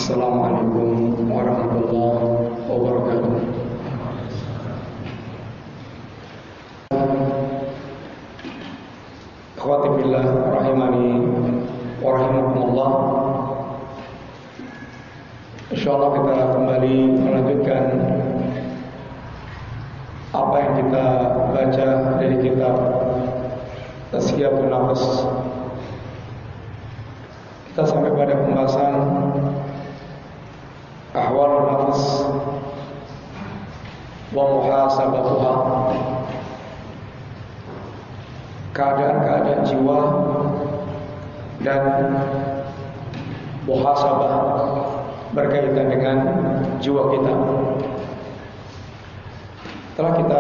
Assalamualaikum warahmatullahi wabarakatuh. Akhwati billah rahimani wa rahimakumullah. Insyaallah kita kembali melanjutkan apa yang kita baca dari kitab Tazkiyatun Nafs. Kita sampai pada pembahasan ahwalun nafs wa muhasabatuha, keadaan-keadaan jiwa dan muhasabah berkaitan dengan jiwa kita. Telah kita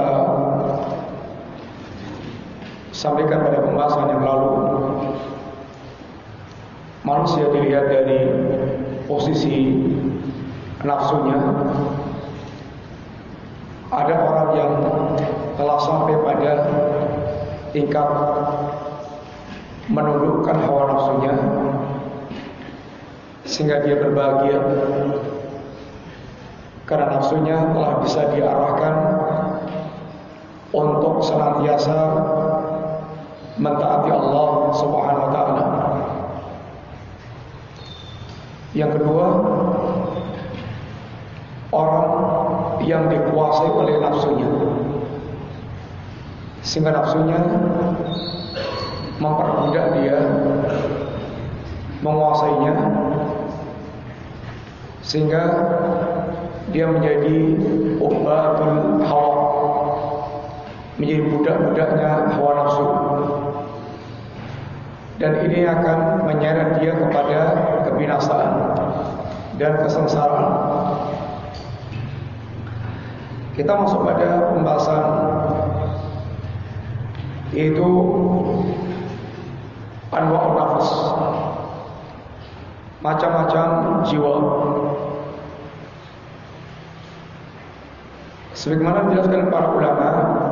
sampaikan pada pembahasan yang lalu, manusia dilihat dari posisi nafsunya. Ada orang yang telah sampai pada tingkat menundukkan hawa nafsunya sehingga dia berbahagia karena nafsunya telah bisa diarahkan untuk senantiasa mentaati Allah Subhanahu wa taala. Yang kedua, orang yang dikuasai oleh nafsunya, sehingga nafsunya memperbudak dia, menguasainya, sehingga dia menjadi ubbatul hawa, menjadi budak-budaknya hawa nafsu. Dan ini akan menyeret dia kepada kebinasaan dan kesengsaraan. Kita masuk pada pembahasan, yaitu anwa'un nafs, macam-macam jiwa. Sebagaimana dijelaskan para ulama,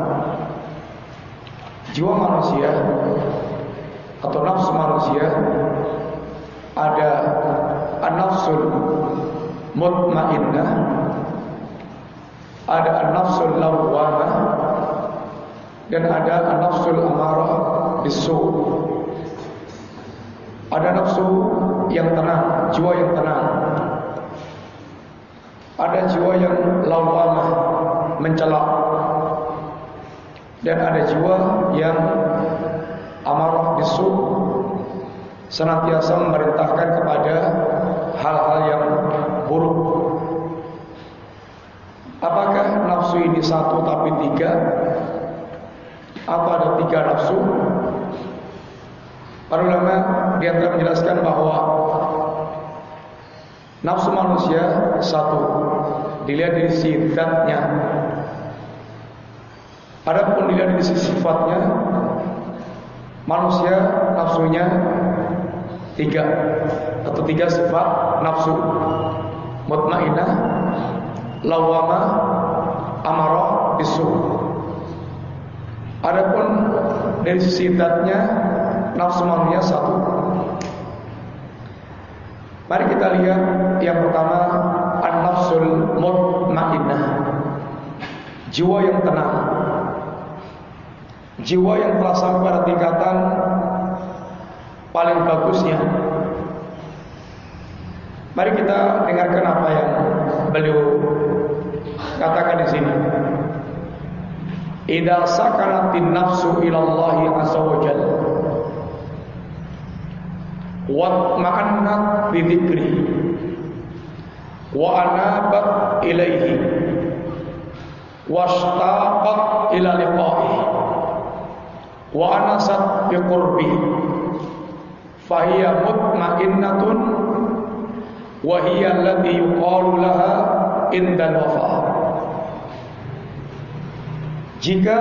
jiwa manusia atau nafsu manusia ada an-nafsul mutmainnah, ada an-nafsul lawwamah, dan ada an-nafsul amarah bis-su'. Ada nafsu yang tenang, jiwa yang tenang. Ada jiwa yang lawwamah, mencela. Dan ada jiwa yang amarah bisu, senantiasa memerintahkan kepada hal-hal yang buruk. Apakah nafsu ini satu tapi tiga? Apa ada tiga nafsu? Para ulama di antara menjelaskan bahwa nafsu manusia satu, dilihat dari sisi zatnya. Adapun dilihat dari sisi sifatnya, manusia nafsunya tiga, atau tiga sifat nafsu: mutmainnah, lawwamah, amarah bisu. Adapun dari sisi zatnya, nafsu manusia satu. Mari kita lihat yang pertama, an-nafsul mutmainnah, jiwa yang tenang, jiwa yang telah sampai pada tingkatan paling bagusnya. Mari kita dengarkan apa yang beliau katakan di sini. Idza sakanatin nafsu ila Allah azza wa jalla wa ma'annat bi dzikri wa anabat ilaihi washtaqat ila liqa'ihi wa anasat bi qurbi fahiya mutmainnatun wa hiya allati yuqalu laha indal wafa. Jika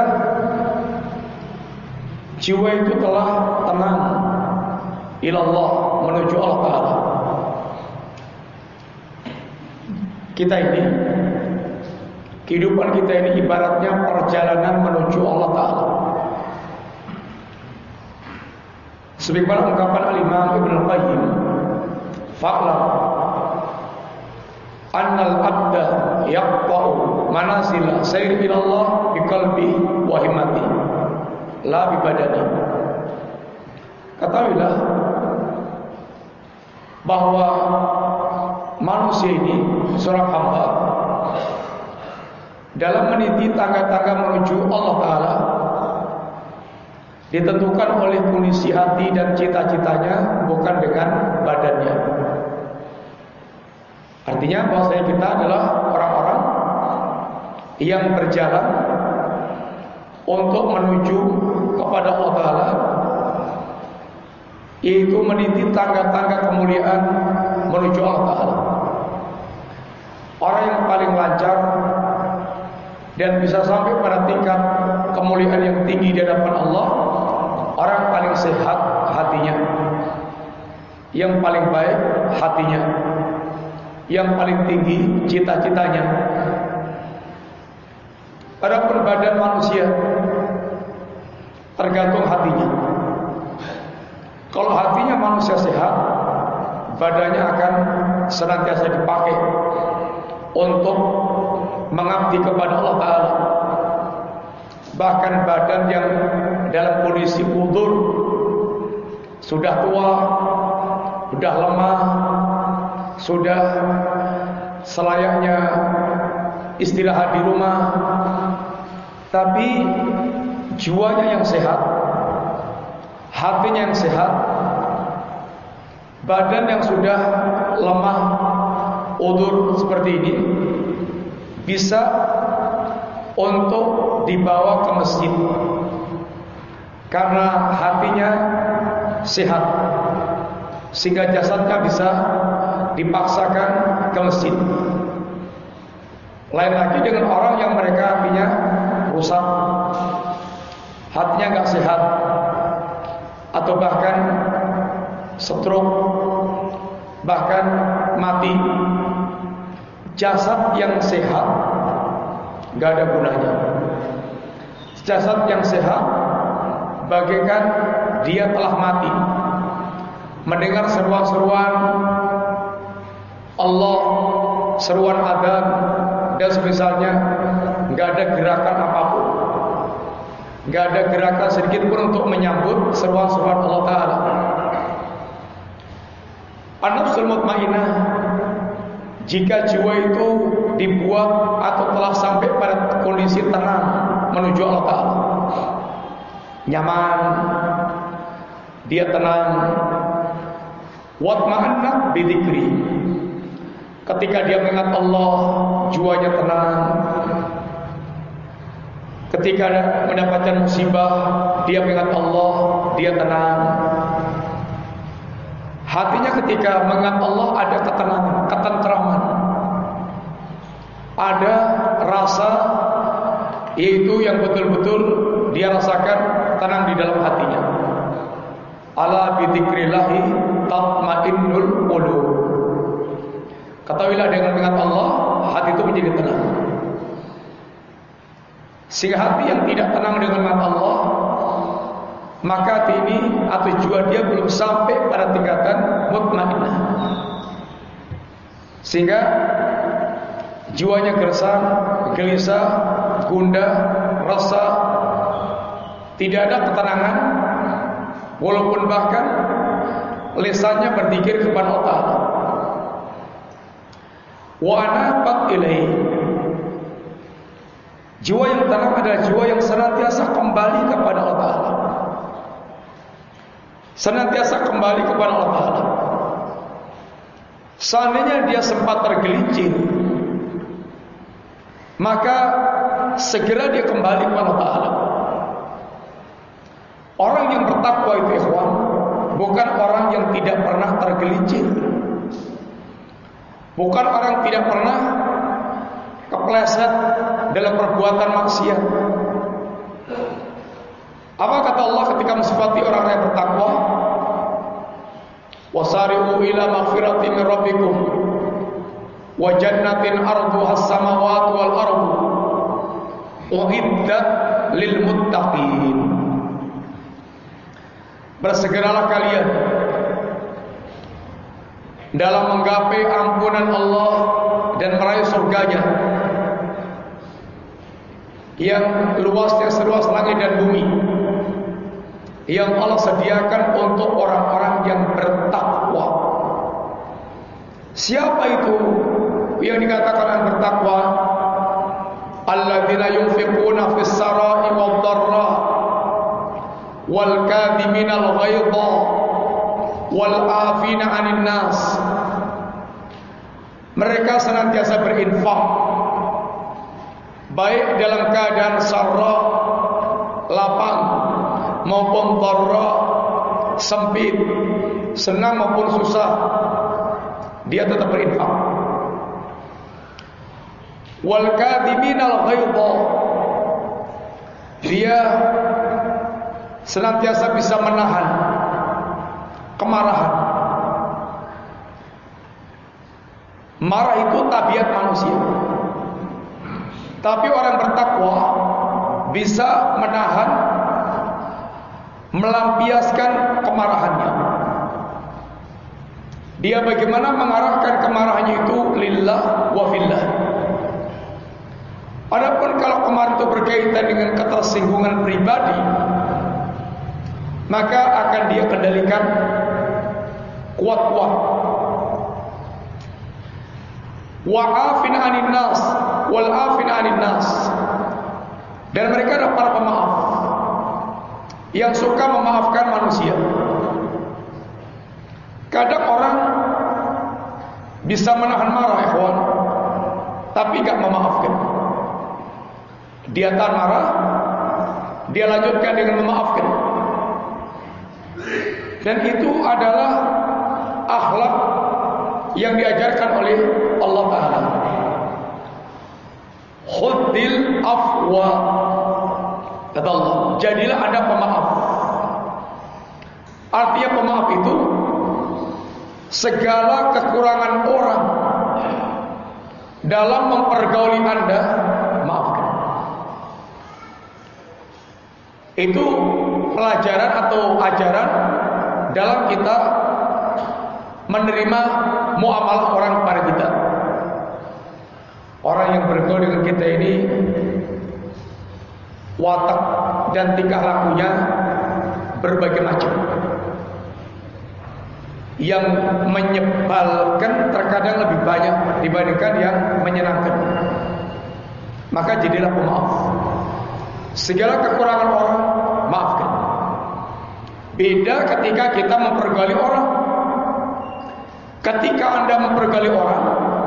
jiwa itu telah tenang ilallah, menuju Allah Ta'ala, kita ini, kehidupan kita ini ibaratnya perjalanan menuju Allah Ta'ala. Sebagaimana ungkapan Al-Imam Ibnu Qayyim, fa'lam annal abda yaqta'u manazila sayri ilallah biqalbi wa himmati la bibadani. Ketahuilah bahwa manusia ini, seorang hamba, dalam meniti tangga-tangga menuju Allah Ta'ala ditentukan oleh kondisi hati dan cita-citanya, bukan dengan badannya. Artinya bahwasanya kita adalah orang-orang yang berjalan untuk menuju kepada Allah Ta'ala, yaitu meniti tangga-tangga kemuliaan menuju Allah Ta'ala. Orang yang paling lancar dan bisa sampai pada tingkat kemuliaan yang tinggi di hadapan Allah, orang paling sehat hatinya, yang paling baik hatinya, yang paling tinggi cita-citanya. Adapun badan manusia tergantung hatinya. Kalau hatinya manusia sehat, badannya akan senantiasa dipakai untuk mengabdi kepada Allah Ta'ala. Bahkan badan yang dalam kondisi udzur, sudah tua, sudah lemah, sudah selayaknya istirahat di rumah, tapi jiwanya yang sehat, hatinya yang sehat, badan yang sudah lemah, udzur seperti ini, bisa untuk dibawa ke masjid karena hatinya sehat, sehingga jasadnya bisa dipaksakan ke masjid. Lain lagi dengan orang yang mereka hatinya rusak, hatinya nggak sehat, atau bahkan stroke, bahkan mati. Jasad yang sehat nggak ada gunanya. Jasad yang sehat bagaikan dia telah mati, mendengar seruan-seruan Allah, seruan adzan dan semisalnya, nggak ada gerakan apapun, nggak ada gerakan sedikit pun untuk menyambut seruan-seruan Allah Ta'ala. An-nafsul mutmainnah, jika jiwa itu dibuat atau telah sampai pada kondisi tenang menuju Allah Ta'ala, nyaman, dia tenang, watma'annat bidzikri, ketika dia mengingat Allah, jiwanya tenang. Ketika mendapatkan musibah, dia mengingat Allah, dia tenang. Hatinya ketika mengingat Allah ada ketenangan, ketentraman, ada rasa, yaitu yang betul-betul dia rasakan tenang di dalam hatinya. Ala bidzikrillahi tatmainnul qulub. Ketahuilah dengan mengingat Allah, hati itu menjadi tenang. Sehingga hati yang tidak tenang dengan mengingat Allah, maka hati ini atau jiwa dia belum sampai pada tingkatan mutmainnah, sehingga jiwanya gersang, gelisah, gundah, resah, tidak ada ketenangan, walaupun bahkan lisannya berzikir kepada Allah. Wa anabat ilaihi, jiwa yang tenang adalah jiwa yang senantiasa kembali kepada Allah Ta'ala, senantiasa kembali kepada Allah Ta'ala. Seandainya dia sempat tergelincir, maka segera dia kembali kepada Allah Ta'ala. Orang yang bertakwa itu, ikhwan, bukan orang yang tidak pernah tergelincir, bukan orang yang tidak pernah kepleset dalam perbuatan maksiat. Apa kata Allah ketika mensifati orang yang bertakwa? Wasari'u ila maghfiratin min rabbikum wa jannatin arduha as-samawati wal ardu uiddat lil muttaqin. Bersegeralah kalian dalam menggapai ampunan Allah dan meraih surganya yang luasnya seluas langit dan bumi, yang Allah sediakan untuk orang-orang yang bertakwa. Siapa itu yang dikatakan yang bertakwa? Alladzina yunfiquna fis sarai wad dharra wal kadhiminal ghaidha wal 'afina 'anil nas. Mereka senantiasa berinfak baik dalam keadaan sarra, lapang, maupun dharra, sempit, senang maupun susah, dia tetap berinfak. Wal kadhiminal ghaidha, dia senantiasa bisa menahan kemarahan. Marah itu tabiat manusia, tapi orang bertakwa bisa menahan, melampiaskan kemarahannya. Dia bagaimana mengarahkan kemarahannya itu lillah wa fillah. Adapun kalau kemarahan itu berkaitan dengan ketersinggungan pribadi, maka akan dia kendalikan kuat-kuat. Wa'afin 'anil nas wal 'afin 'anil nas. Dan mereka adalah para pemaaf yang suka memaafkan manusia. Kadang orang bisa menahan marah, ikhwan, tapi enggak memaafkan. Dia tahan marah, dia lanjutkan dengan memaafkan. Dan itu adalah akhlak yang diajarkan oleh Allah Ta'ala. Khuddil afwa, kata Allah, jadilah Anda pemaaf. Artinya pemaaf itu segala kekurangan orang dalam mempergauli Anda, maafkan. Itu pelajaran atau ajaran dalam kita menerima muamalah orang kepada kita. Orang yang bergaul dengan kita ini watak dan tingkah lakunya berbagai macam, yang menyebalkan terkadang lebih banyak dibandingkan yang menyenangkan. Maka jadilah pemaaf. Segala kekurangan orang maafkan. Beda ketika kita mempergauli orang. Ketika Anda mempergauli orang,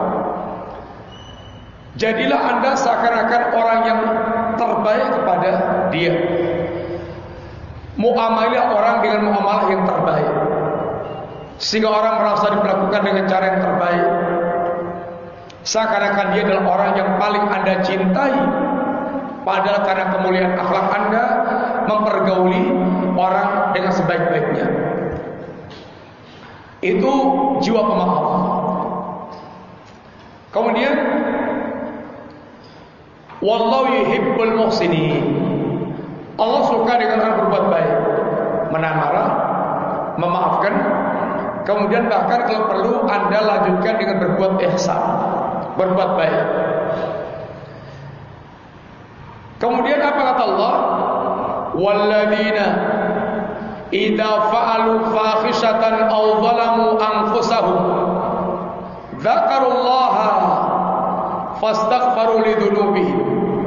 jadilah Anda seakan-akan orang yang terbaik kepada dia. Muamalilah orang dengan muamalah yang terbaik, sehingga orang merasa diperlakukan dengan cara yang terbaik, seakan-akan dia adalah orang yang paling Anda cintai. Padahal karena kemuliaan akhlak Anda mempergauli orang dengan sebaik-baiknya. Itu jiwa pemaaf. Kemudian wallahu yuhibbul muhsinin. Allah suka dengan orang berbuat baik, menahan marah, memaafkan. Kemudian bahkan kalau perlu Anda lanjutkan dengan berbuat ihsan, berbuat baik. Kemudian apa kata Allah? Walladzina idza fa'alu fakhishatan aw zalamu anfusahum dzakarullaha fastaghfaru lidzunubihim.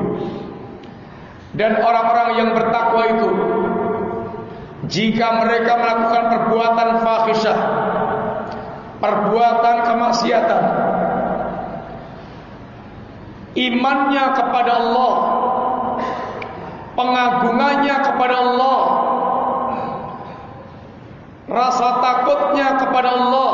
Dan orang-orang yang bertakwa itu, jika mereka melakukan perbuatan fahisyah, perbuatan kemaksiatan, imannya kepada Allah, pengagungannya kepada Allah, rasa takutnya kepada Allah,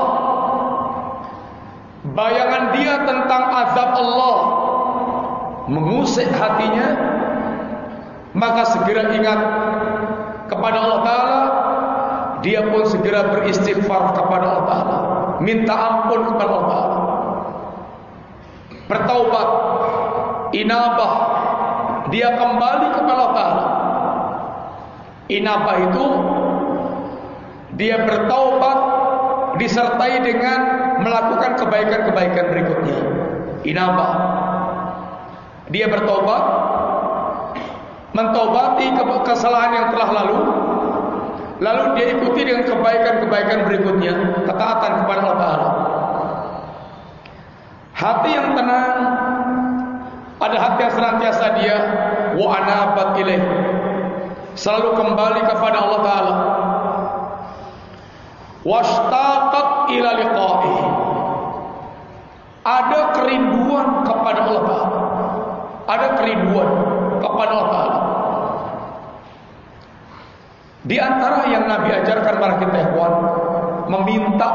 bayangan dia tentang azab Allah mengusik hatinya, maka segera ingat kepada Allah Ta'ala. Dia pun segera beristighfar kepada Allah Ta'ala, minta ampun kepada Allah Ta'ala, bertaubat, inabah, dia kembali kepada Allah Ta'ala. Inabah itu dia bertaubat disertai dengan melakukan kebaikan-kebaikan berikutnya. Inabah. Dia bertobat, mentobati kesalahan yang telah lalu dia ikuti dengan kebaikan-kebaikan berikutnya, ketaatan kepada Allah Ta'ala. Hati yang tenang ada hati yang senantiasa dia wa anabat ilaih, selalu kembali kepada Allah Ta'ala. Washtaqat ila liqa'ih, ada kerinduan kepada Allah Ta'ala, ada kerinduan kepada Allah Ta'ala. Di antara yang Nabi ajarkan kepada kita, ikhwan, meminta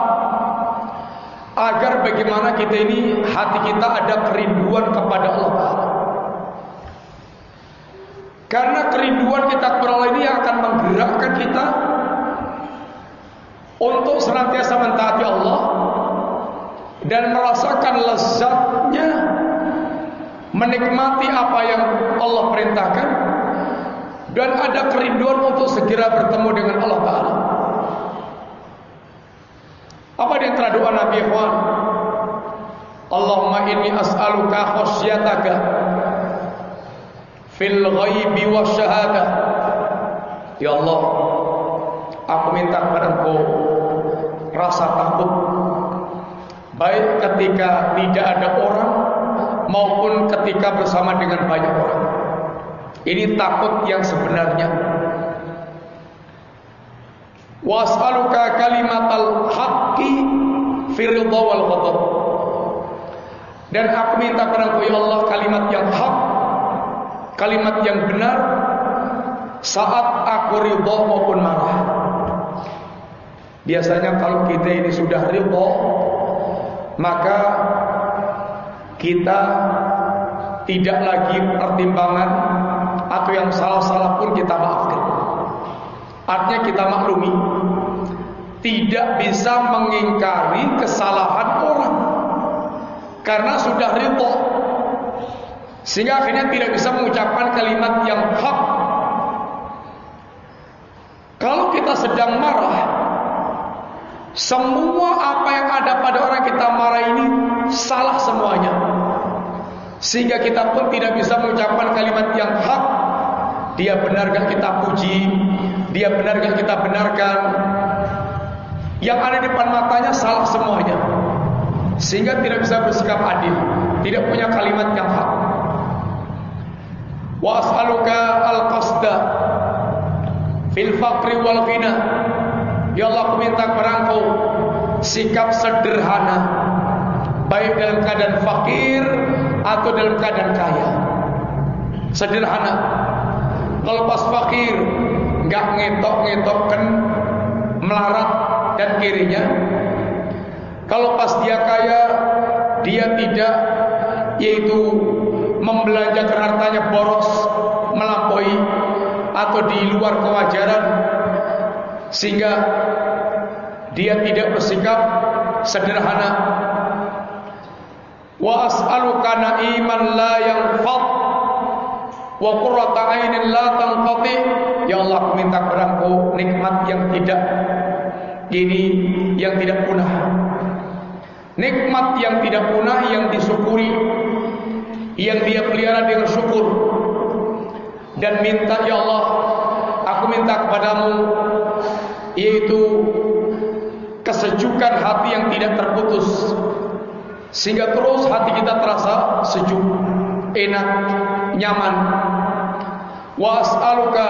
agar bagaimana kita ini hati kita ada kerinduan kepada Allah Ta'ala. Karena kerinduan kita kepada Allah ini yang akan menggerakkan kita untuk senantiasa mentaati Allah dan merasakan lezatnya menikmati apa yang Allah perintahkan, dan ada kerinduan untuk segera bertemu dengan Allah Ta'ala. Apa di antara doa Nabi, ikhwan? Allahumma inni as'aluka khasyataka fil ghaibi wasyahadah. Ya Allah, aku minta kepada Engkau rasa takut, baik ketika tidak ada orang maupun ketika bersama dengan banyak orang. Ini takut yang sebenarnya. Was'aluka kalimatal haqqi fi ridha wal ghadab. Dan aku minta kepada Engkau, ya Allah, kalimat yang hak, kalimat yang benar saat aku ridha maupun marah. Biasanya kalau kita ini sudah ridha, maka kita tidak lagi pertimbangan, atau yang salah-salah pun kita maafkan. Artinya kita maklumi, tidak bisa mengingkari kesalahan orang karena sudah ridha, sehingga akhirnya tidak bisa mengucapkan kalimat yang hak. Kalau kita sedang marah, semua apa yang ada pada orang kita marah ini salah semuanya, sehingga kita pun tidak bisa mengucapkan kalimat yang hak. Dia benar gak kita puji, dia benar gak kita benarkan, yang ada di depan matanya salah semuanya, sehingga tidak bisa bersikap adil, tidak punya kalimat yang hak. Wa as'aluka al-qasda fil faqri wal ghina. Ya Allah, aku minta kepada Engkau sikap sederhana, baik dalam keadaan fakir atau dalam keadaan kaya. Sederhana. Kalau pas fakir nggak ngetok-ngetokkan melarat dan kirinya. Kalau pas dia kaya, dia tidak, yaitu membelanjakan hartanya boros, melampaui atau di luar kewajaran, sehingga dia tidak bersikap sederhana. Wa as'aluka na'iman la yanfad wa qurrata 'ainin la tanqati. Ya Allah, aku minta kepada Engkau nikmat yang tidak punah, nikmat yang tidak punah, yang disyukuri, yang dia pelihara dengan syukur. Dan minta, ya Allah, aku minta kepadamu, yaitu kesejukan hati yang tidak terputus, sehingga terus hati kita terasa sejuk, enak, nyaman. Wa as'aluka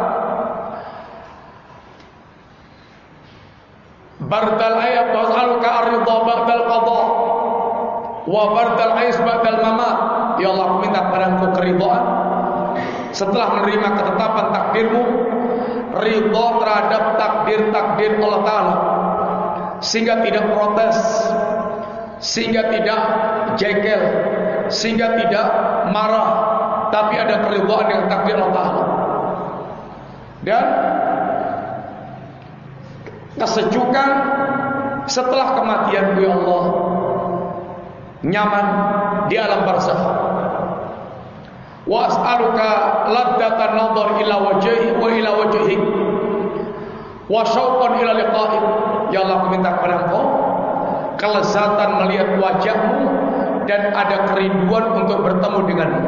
bardal ayat, wa as'aluka ar-ridha ba'dal qadha wa bardal ais ba'dal mamat. Ya Allah, aku minta kepada Engkau keridhaan setelah menerima ketetapan takdirmu, ridha terhadap takdir-takdir Allah Ta'ala, sehingga tidak protes, sehingga tidak jengkel, sehingga tidak marah, tapi ada keridhaan dengan takdir Allah Ta'ala. Dan kesejukan setelah kematian, ya Allah, nyaman di alam barzakh. Wa as'aluka laddatan nadhar ila wajhi wa ila wajhik wa syauqan ila liqa'ik. Ya Allah, aku minta kepada Engkau kelezatan melihat wajahmu dan ada kerinduan untuk bertemu denganmu.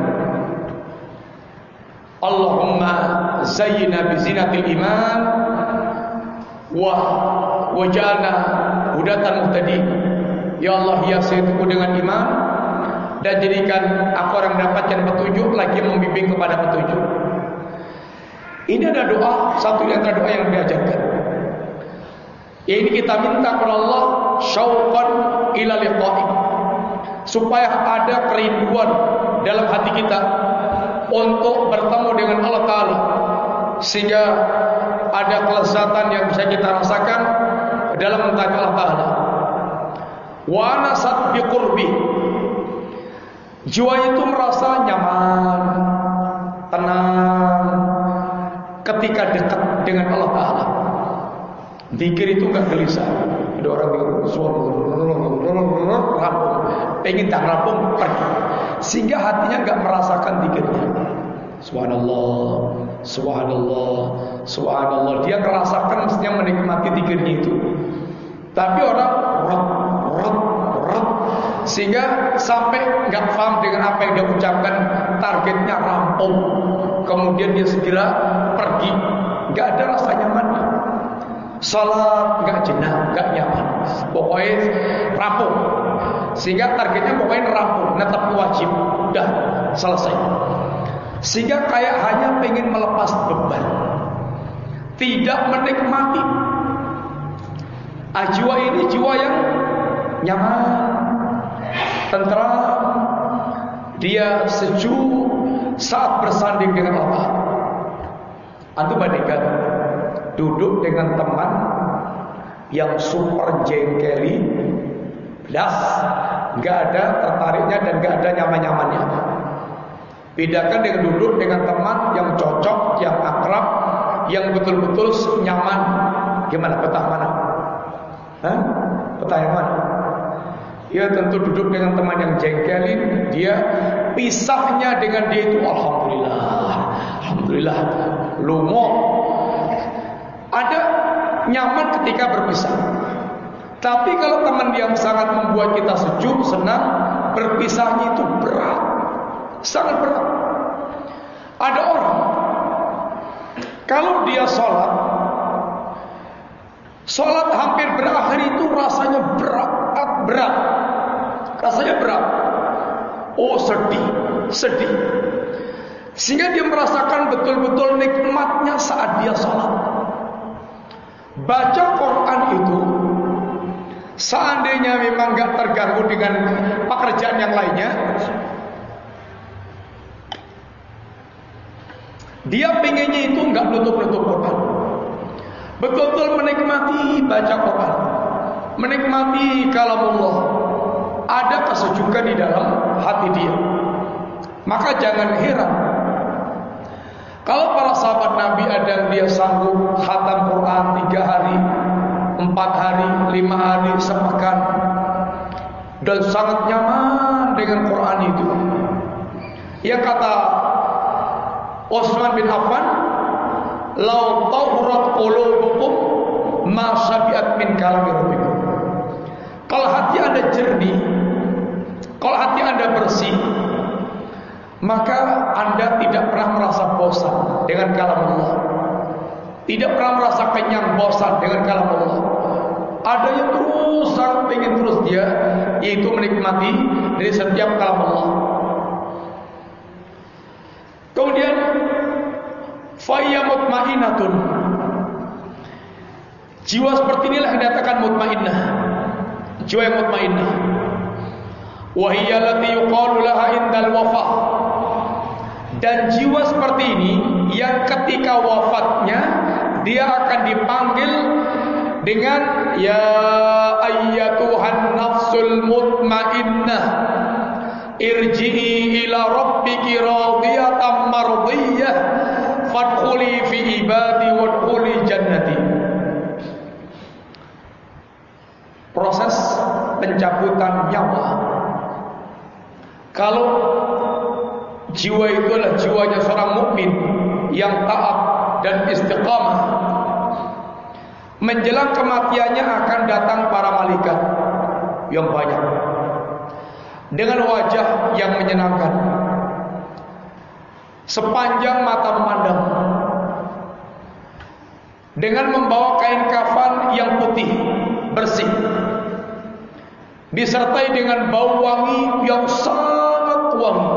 Allahumma zayyina bizinatil iman waj'alna hudatan muhtadin. Ya Allah, hiasi hatiku dengan iman dan jadikan aku orang mendapatkan petunjuk lagi membimbing kepada petunjuk. Ini ada doa, satu di antara doa yang diajarkan. Ini kita minta kepada Allah syauqan ila liqa'i, supaya ada kerinduan dalam hati kita untuk bertemu dengan Allah Ta'ala, sehingga ada kelezatan yang bisa kita rasakan dalam mentaati Allah Ta'ala. Wa nasat biqurbi, jiwa itu merasa nyaman, tenang ketika dekat dengan Allah Ta'ala. Zikir itu enggak gelisah. Ada orang yang rampung, pengen tak rampung pergi, sehingga hatinya enggak merasakan zikirnya. Subhanallah, subhanallah, subhanallah. Dia merasakan mestinya menikmati zikirnya itu. Tapi orang sehingga sampai enggak paham dengan apa yang dia ucapkan, targetnya rampung. Kemudian dia segera pergi, enggak ada rasa nyamannya. Salat enggak jenak, enggak nyaman. Pokoknya rampung. Sehingga targetnya pokoknya rampung, netap wajib, udah selesai. Sehingga kayak hanya pengen melepas beban, tidak menikmati. Jiwa ini jiwa yang nyaman, tentram, dia sejuk saat bersanding dengan Allah. Antum bandingkan duduk dengan teman yang super jengkeli, das, nggak ada tertariknya dan nggak ada nyaman-nyamannya. Bedakan dengan duduk dengan teman yang cocok, yang akrab, yang betul-betul nyaman. Gimana? Petah mana? Petah yang mana? Ya tentu duduk dengan teman yang jengkelin, dia pisahnya dengan dia itu alhamdulillah, alhamdulillah, lumo. Ada nyaman ketika berpisah. Tapi kalau teman yang sangat membuat kita sejuk, senang, berpisahnya itu berat, sangat berat. Ada orang kalau dia sholat hampir berakhir itu rasanya berat, rasanya berat. Oh sedih, sehingga dia merasakan betul-betul nikmatnya saat dia sholat. Baca Quran itu, seandainya memang gak terganggu dengan pekerjaan yang lainnya, dia pengennya itu gak nutup-nutup Quran, betul-betul menikmati baca Quran, menikmati kalamullah, ada kesejukan di dalam hati dia. Maka jangan heran kalau para sahabat Nabi ada yang dia sanggup khatam Quran 3 hari, 4 hari, 5 hari, sepekan, dan sangat nyaman dengan Quran itu. Yang kata Utsman bin Affan, "Lau tahurat qulubukum ma syabi'at min kalami rabbikum." Kalau hati Anda jernih, kalau hati Anda bersih, maka Anda tidak pernah merasa bosan dengan kalam Allah, tidak pernah merasa kenyang bosan dengan kalam Allah. Ada yang terus sangat ingin terus dia, yaitu menikmati dari setiap kalam Allah. Kemudian faya mutmainatun, jiwa seperti inilah yang dikatakan mutmainnah, jiwa yang mutmainnah. Wa hiya allati yuqalu laha indal wafa, dan jiwa seperti ini yang ketika wafatnya dia akan dipanggil dengan ya ayyatuhan nafsul mutmainnah irji'i ila rabbiki radiyatan mardiyah fadkhuli fi ibadi wadkhuli jannati. Proses pencabutan nyawa. Kalau jiwa itu adalah jiwanya seorang mukmin yang taat dan istiqamah, menjelang kematiannya akan datang para malaikat yang banyak dengan wajah yang menyenangkan, sepanjang mata memandang, dengan membawa kain kafan yang putih bersih, disertai dengan bau wangi yang sangat wangi.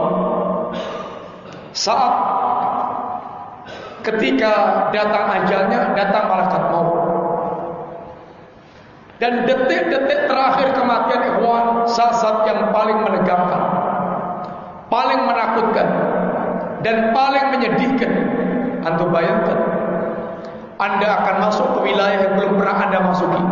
Saat ketika datang ajalnya, datang malaikat maut. Dan detik-detik terakhir kematian ikhwan, saat yang paling menegangkan, paling menakutkan, dan paling menyedihkan. Antum bayangkan, Anda akan masuk ke wilayah yang belum pernah Anda masuki.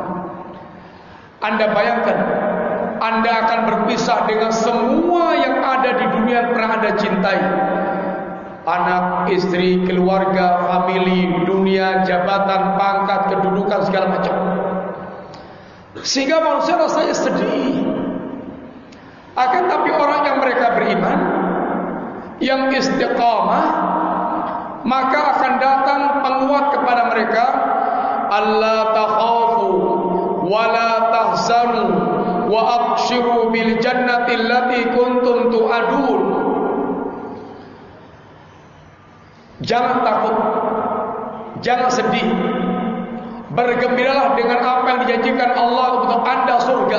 Anda bayangkan, Anda akan berpisah dengan semua yang ada di dunia yang pernah Anda cintai. Anak, istri, keluarga, famili, dunia, jabatan, pangkat, kedudukan, segala macam. Sehingga manusia rasanya sedih. Akan tapi orang yang mereka beriman, yang istiqamah, maka akan datang penguat kepada mereka, alla takhafu wa la tahzanu wa abshiru bil jannati allati kuntum tu'adun. Jangan takut, jangan sedih, bergembiralah dengan apa yang dijanjikan Allah untuk Anda, surga.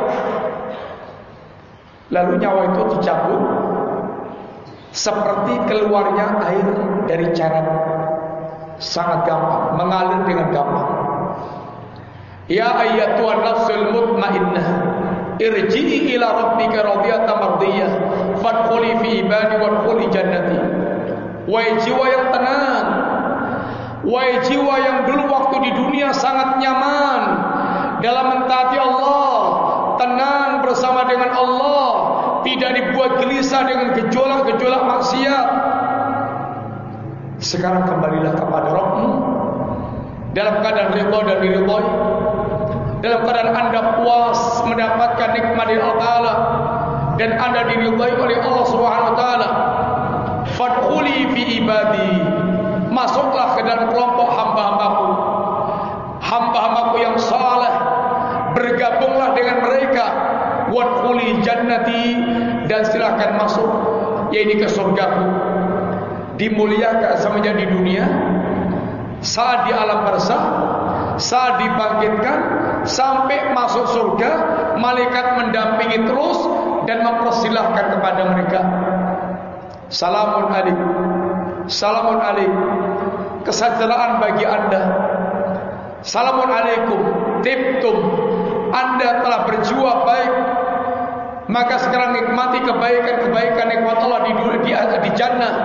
Lalu nyawa itu dicabut seperti keluarnya air dari caran, sangat gampang, mengalir dengan gampang. Ya ayyatuhan nafsul mutmainnah, irji'i ila rabbika radiyatan mardiyah, fadkhuli fi ibadi wadkhuli jannati. Wahai jiwa yang tenang, wahai jiwa yang dulu waktu di dunia sangat nyaman dalam mentaati Allah, tenang bersama dengan Allah, tidak dibuat gelisah dengan gejolak-gejolak maksiat. Sekarang kembalilah kepada Rabb-Mu dalam keadaan ridha dan diridhai, dalam keadaan Anda puas mendapatkan nikmat dari Allah Ta'ala dan Anda diridhai oleh Allah Subhanahu Wa Ta'ala. Fadkhuli fi ibadi, masuklah ke dalam kelompok hamba-hambaku, hamba-hambaku yang saleh, bergabunglah dengan mereka. Wadkhuli jannati, dan silakan masuk, yaitu ke surgaku. Dimuliakan semenjak di dunia, saat di alam barzakh, saat dibangkitkan, sampai masuk surga, malaikat mendampingi terus dan mempersilahkan kepada mereka. Salamun alaikum, salamun alaikum, kesejahteraan bagi Anda. Salamun alaikum, tibtum, Anda telah berjiwa baik, maka sekarang nikmati kebaikan-kebaikan nikmat Allah di jannah.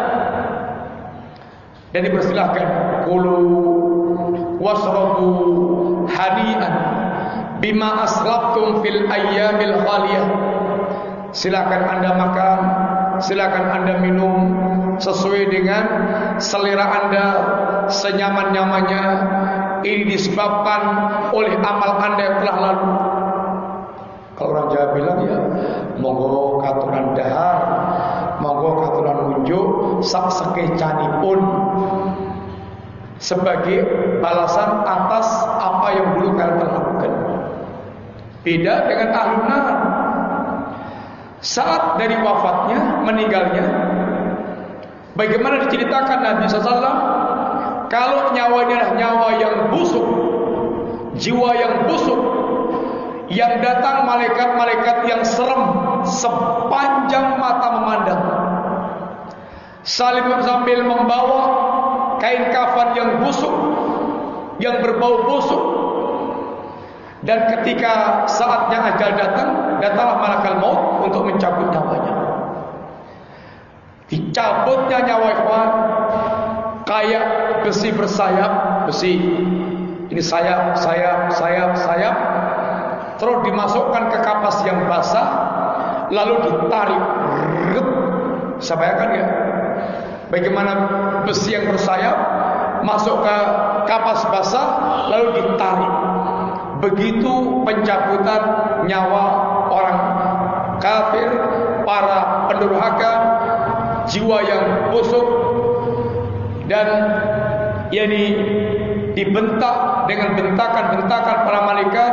Dan dipersilahkan, kulu wasrabu hani'an bima aslabtum fil ayyamil khaliyah. Silakan Anda makan, silakan Anda minum sesuai dengan selera Anda, senyaman-nyamannya. Ini disebabkan oleh amal Anda yang telah lalu. Kalau orang Jawa bilang, ya monggo katuran dahar, monggo katuran unjuk, sak sekecanipun, sebagai balasan atas apa yang dulu kalian telah lakukan. Beda dengan ahlun nar. Saat dari wafatnya, meninggalnya, bagaimana diceritakan Nabi SAW, kalau nyawanya nyawa yang busuk, jiwa yang busuk, yang datang malaikat-malaikat yang serem sepanjang mata memandang, sambil membawa kain kafan yang busuk, yang berbau busuk. Dan ketika saatnya ajal datang, datanglah malaikat maut untuk mencabut nyawanya. Dicabutnya nyawa ikhwan kayak besi bersayap, besi ini sayap, terus dimasukkan ke kapas yang basah, lalu ditarik. Bisa bayangkan ya, bagaimana besi yang bersayap masuk ke kapas basah, lalu ditarik. Begitu pencabutan nyawa orang kafir, para pendurhaka, jiwa yang busuk, dan yakni dibentak dengan bentakan-bentakan para malaikat,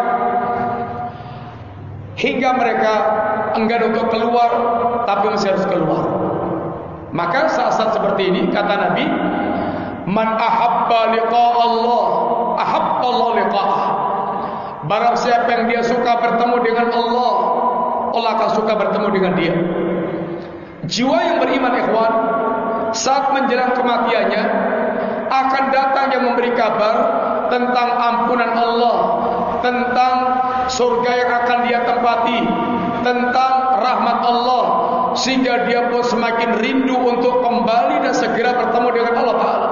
hingga mereka enggan untuk keluar, tapi masih harus keluar. Maka saat-saat seperti ini, kata Nabi, man ahabba liqa Allah, ahabba Allah liqa'ah. Barang siapa yang dia suka bertemu dengan Allah, Allah akan suka bertemu dengan dia. Jiwa yang beriman, ikhwan, saat menjelang kematiannya akan datang yang memberi kabar tentang ampunan Allah, tentang surga yang akan dia tempati, tentang rahmat Allah, sehingga dia pun semakin rindu untuk kembali dan segera bertemu dengan Allah Ta'ala.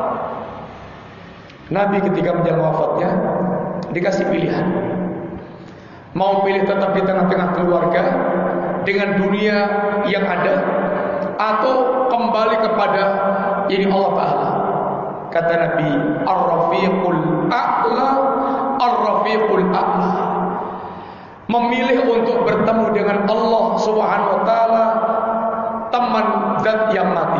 Nabi ketika menjelang wafatnya dikasih pilihan, mau pilih tetap di tengah-tengah keluarga dengan dunia yang ada, atau kembali kepada ini Allah Ta'ala. Kata Nabi, Ar-Rafiqul A'la, Ar-Rafiqul A'la. Memilih untuk bertemu dengan Allah Subhanahu wa Ta'ala, teman zat yang mati.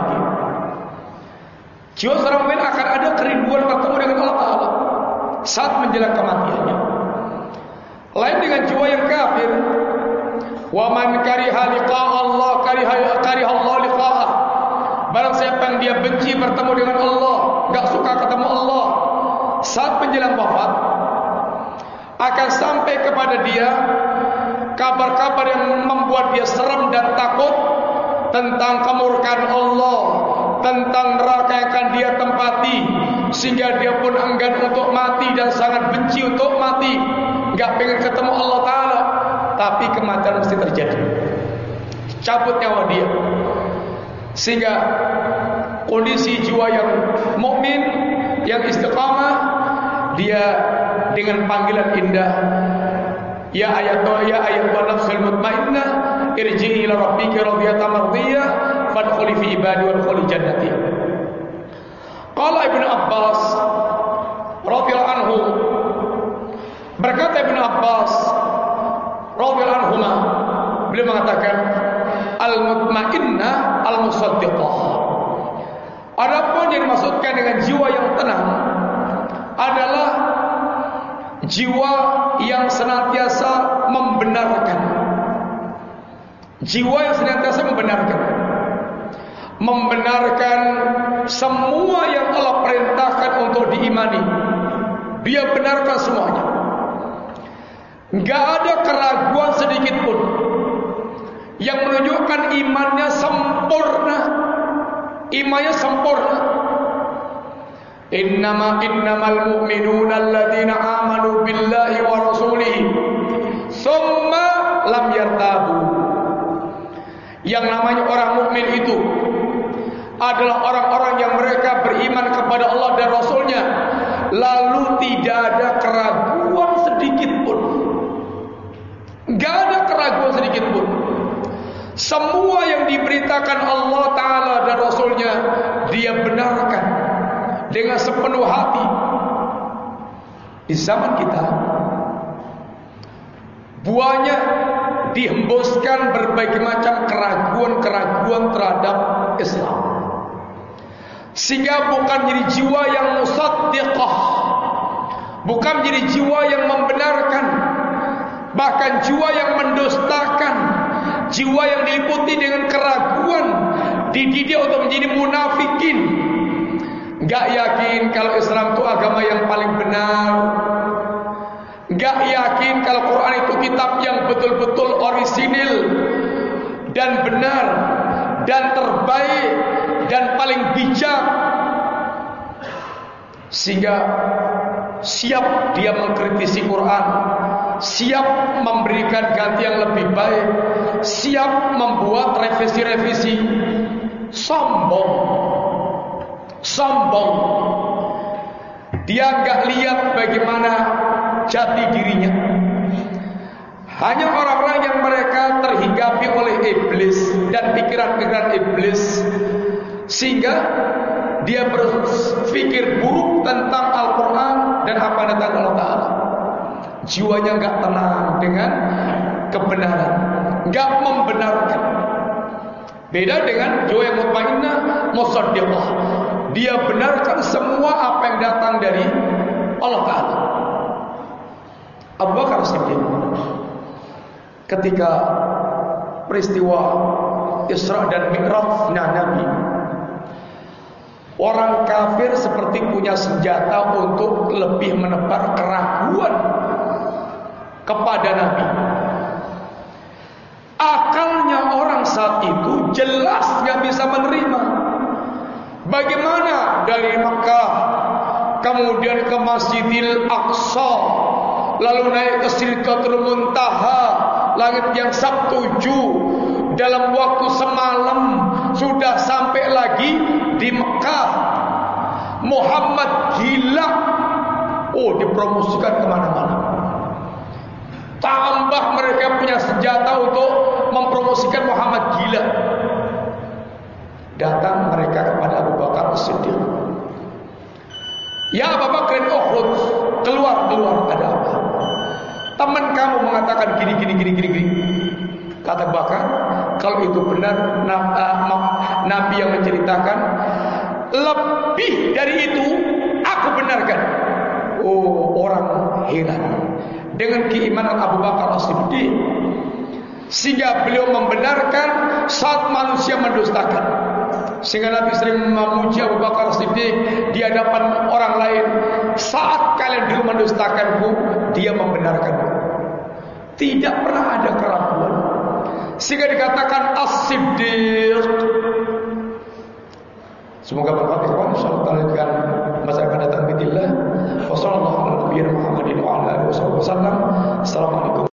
Jiwa seorang mukmin akan ada kerinduan bertemu dengan Allah Ta'ala saat menjelang kematiannya. Lain dengan jiwa yang kafir, wa man kariha liqa Allah kariha Allah liqa'ah. Barang siapa yang dia benci bertemu dengan Allah, enggak suka ketemu Allah, saat menjelang wafat akan sampai kepada dia kabar-kabar yang membuat dia seram dan takut tentang kemurkaan Allah, tentang neraka yang akan dia tempati, sehingga dia pun enggan untuk mati dan sangat benci untuk mati, enggak pengen ketemu Allah Ta'ala. Tapi kematian mesti terjadi, cabut nyawa dia. Sehingga kondisi jiwa yang mukmin, yang istiqamah, dia dengan panggilan indah, ya ayyatuhan nafsul mutmainnah, irji'i ila rabbiki radiyatan mardiyah, fadkhuli fi ibadi wadkhuli jannati. Qala Ibnu Abbas radhiyallahu anhu, berkata Ibnu Abbas radhiyallahu anhuma, beliau mengatakan, al-mutmainnah al-musaddiqah. Adapun yang dimaksudkan dengan jiwa yang tenang adalah jiwa yang senantiasa membenarkan. Jiwa yang senantiasa membenarkan semua yang Allah perintahkan untuk diimani. Dia benarkan semuanya. Enggak ada keraguan sedikit pun yang menunjukkan imannya sempurna. Imannya sempurna. Innamal mu'minuna alladzina amanu billahi wa rasulihi tsumma lam yartabu. Yang namanya orang mukmin itu adalah orang-orang yang mereka beriman kepada Allah dan Rasulnya, lalu tidak ada keraguan sedikit pun. Enggak ada keraguan sedikit pun. Semua yang diberitakan Allah Ta'ala dan Rasulnya, dia benarkan dengan sepenuh hati. Di zaman kita buahnya dihembuskan berbagai macam keraguan-keraguan terhadap Islam, sehingga bukan menjadi jiwa yang musaddiqah, bukan menjadi jiwa yang membenarkan, bahkan jiwa yang mendustakan, jiwa yang diliputi dengan keraguan, dididik untuk menjadi munafikin. Enggak yakin kalau Islam itu agama yang paling benar, enggak yakin kalau Quran itu kitab yang betul-betul orisinil dan benar dan terbaik dan paling bijak, sehingga siap dia mengkritisi Quran, siap memberikan ganti yang lebih baik, siap membuat revisi-revisi. Sombong. Dia enggak lihat bagaimana jati dirinya. Hanya orang-orang yang mereka terhinggapi oleh iblis dan pikiran-pikiran iblis, sehingga dia berpikir buruk tentang Al-Quran dan apa yang datang Allah Ta'ala. Jiwanya enggak tenang dengan kebenaran, enggak membenarkan. Beda dengan jiwa yang mutmainnah musaddiqah. Dia benarkan semua apa yang datang dari Allah Ta'ala. Abu Bakar Siddiq ketika peristiwa Isra dan Mi'raj Nabi, orang kafir seperti punya senjata untuk lebih menebar keraguan kepada Nabi. Akalnya orang saat itu jelas gak bisa menerima. Bagaimana dari Mekah kemudian ke Masjidil Aqsa, lalu naik ke Sidratul Muntaha, langit yang sabtuju, dalam waktu semalam sudah sampai lagi di Mekah. Muhammad gila, dipromosikan kemana-mana. Tambah mereka punya senjata untuk mempromosikan Muhammad gila. Datang mereka kepada Abu Bakar As-Siddiq. Ya Abu Bakar, Uhud, keluar, ada apa? Teman kamu mengatakan gini. Kata Bakar, kalau itu benar Nabi yang menceritakan, lebih dari itu aku benarkan. Orang heran dengan keimanan Abu Bakar As-Siddiq, sehingga beliau membenarkan saat manusia mendustakan. Sehingga Nabi sering memuji Abu Bakar As-Siddiq di hadapan orang lain. Saat kalian dulu mendustakanku, dia membenarkanku. Tidak pernah ada keraguan. Sehingga dikatakan As-Siddiq. Semoga bermanfaat. Insyaallah kita lanjutkan masa akan datang. Bismillah. Wassalamualaikum warahmatullahi wabarakatuh. Assalamualaikum.